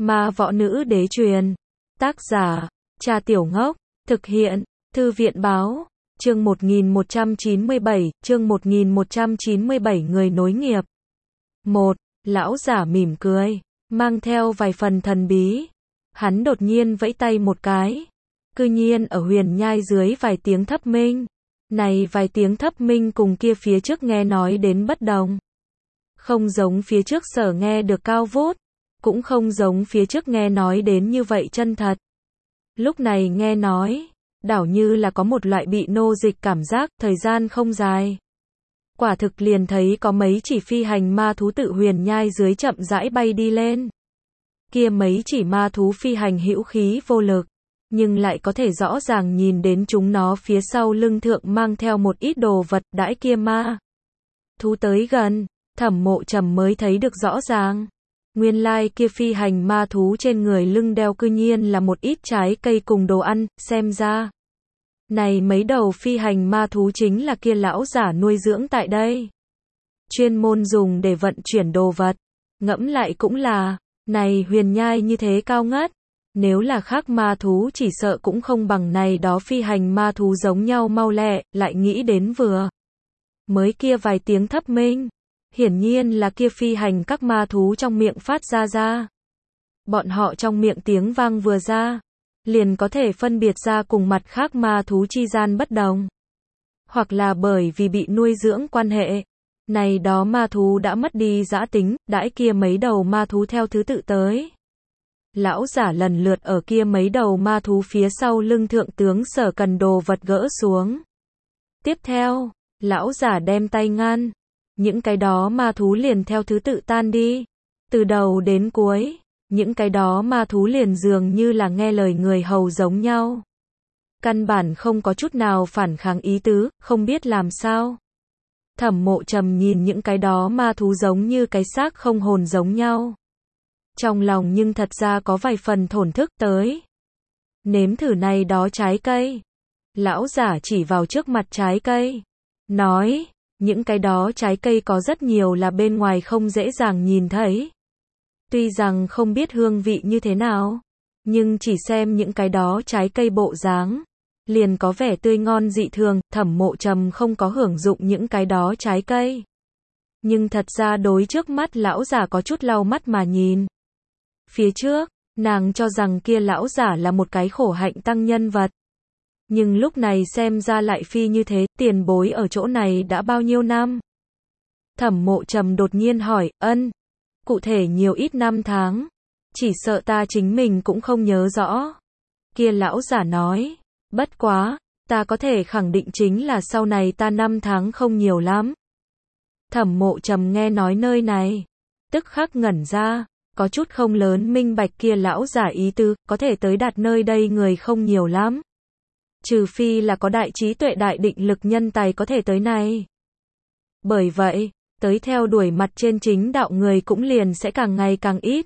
Ma võ nữ đế truyền. Tác giả, Cha Tiểu Ngốc. Thực hiện, Thư viện báo. Chương 1197, chương 1197 người nối nghiệp. 1. Lão giả mỉm cười, mang theo vài phần thần bí. Hắn đột nhiên vẫy tay một cái. Cư nhiên ở huyền nhai dưới vài tiếng thấp minh. Này vài tiếng thấp minh cùng kia phía trước nghe nói đến bất đồng. Không giống phía trước sở nghe được cao vút, cũng không giống phía trước nghe nói đến như vậy chân thật. Lúc này nghe nói, đảo như là có một loại bị nô dịch cảm giác, thời gian không dài. Quả thực liền thấy có mấy chỉ phi hành ma thú tự huyền nhai dưới chậm rãi bay đi lên. Kia mấy chỉ ma thú phi hành hữu khí vô lực, nhưng lại có thể rõ ràng nhìn đến chúng nó phía sau lưng thượng mang theo một ít đồ vật đãi kia ma thú tới gần, Thẩm Mộ Trầm mới thấy được rõ ràng. Nguyên lai kia phi hành ma thú trên người lưng đeo cư nhiên là một ít trái cây cùng đồ ăn, xem ra. Này mấy đầu phi hành ma thú chính là kia lão giả nuôi dưỡng tại đây. Chuyên môn dùng để vận chuyển đồ vật. Ngẫm lại cũng là, này huyền nhai như thế cao ngất. Nếu là khác ma thú chỉ sợ cũng không bằng này đó phi hành ma thú giống nhau mau lẹ, lại nghĩ đến vừa. Mới kia vài tiếng thấp minh. Hiển nhiên là kia phi hành các ma thú trong miệng phát ra. Bọn họ trong miệng tiếng vang vừa ra, liền có thể phân biệt ra cùng mặt khác ma thú chi gian bất đồng. Hoặc là bởi vì bị nuôi dưỡng quan hệ. Này đó ma thú đã mất đi dã tính, đãi kia mấy đầu ma thú theo thứ tự tới. Lão giả lần lượt ở kia mấy đầu ma thú phía sau lưng thượng tướng sở cần đồ vật gỡ xuống. Tiếp theo, lão giả đem tay ngăn. Những cái đó ma thú liền theo thứ tự tan đi. Từ đầu đến cuối, những cái đó ma thú liền dường như là nghe lời người hầu giống nhau. Căn bản không có chút nào phản kháng ý tứ, không biết làm sao. Thẩm Mộ Trầm nhìn những cái đó ma thú giống như cái xác không hồn giống nhau. Trong lòng nhưng thật ra có vài phần thổn thức tới. Nếm thử này đó trái cây. Lão giả chỉ vào trước mặt trái cây. Nói, những cái đó trái cây có rất nhiều là bên ngoài không dễ dàng nhìn thấy. Tuy rằng không biết hương vị như thế nào, nhưng chỉ xem những cái đó trái cây bộ dáng, liền có vẻ tươi ngon dị thường. Thẩm Mộ Trầm không có hưởng dụng những cái đó trái cây. Nhưng thật ra đối trước mắt lão giả có chút lau mắt mà nhìn. Phía trước, nàng cho rằng kia lão giả là một cái khổ hạnh tăng nhân vật. Nhưng lúc này xem ra lại phi như thế, tiền bối ở chỗ này đã bao nhiêu năm? Thẩm Mộ Trầm đột nhiên hỏi, cụ thể nhiều ít năm tháng, chỉ sợ ta chính mình cũng không nhớ rõ. Kia lão giả nói, bất quá, ta có thể khẳng định chính là sau này ta năm tháng không nhiều lắm. Thẩm Mộ Trầm nghe nói nơi này, tức khắc ngẩn ra, có chút không lớn minh bạch kia lão giả ý tứ, có thể tới đạt nơi đây người không nhiều lắm. Trừ phi là có đại trí tuệ đại định lực nhân tài có thể tới này. Bởi vậy, tới theo đuổi mặt trên chính đạo người cũng liền sẽ càng ngày càng ít.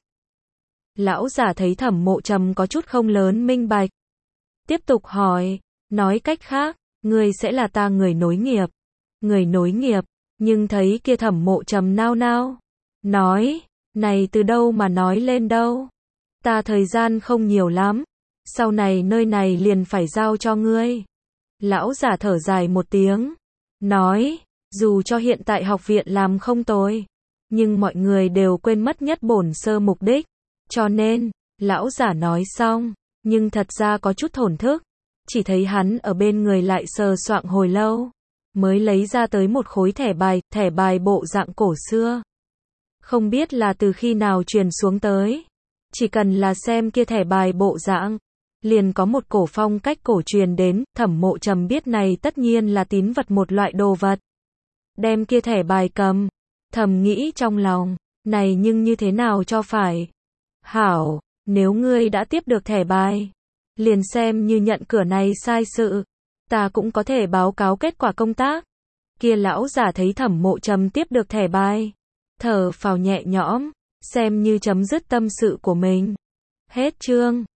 Lão giả thấy Thẩm Mộ Trầm có chút không lớn minh bạch. Tiếp tục hỏi, nói cách khác, ngươi sẽ là ta người nối nghiệp. Người nối nghiệp, nhưng thấy kia Thẩm Mộ Trầm nao nao. Nói, này từ đâu mà nói lên đâu. Ta thời gian không nhiều lắm. Sau này nơi này liền phải giao cho ngươi. Lão giả thở dài một tiếng. Nói, dù cho hiện tại học viện làm không tồi, nhưng mọi người đều quên mất nhất bổn sơ mục đích. Cho nên, lão giả nói xong, nhưng thật ra có chút thổn thức. Chỉ thấy hắn ở bên người lại sờ soạng hồi lâu, mới lấy ra tới một khối thẻ bài bộ dạng cổ xưa. Không biết là từ khi nào truyền xuống tới. Chỉ cần là xem kia thẻ bài bộ dạng, liền có một cổ phong cách cổ truyền đến. Thẩm Mộ Trầm biết này tất nhiên là tín vật một loại đồ vật. Đem kia thẻ bài cầm, thầm nghĩ trong lòng, này nhưng như thế nào cho phải. Hảo, nếu ngươi đã tiếp được thẻ bài, liền xem như nhận cửa này sai sự, ta cũng có thể báo cáo kết quả công tác. Kia lão giả thấy Thẩm Mộ Trầm tiếp được thẻ bài, thở phào nhẹ nhõm, xem như chấm dứt tâm sự của mình. Hết chương.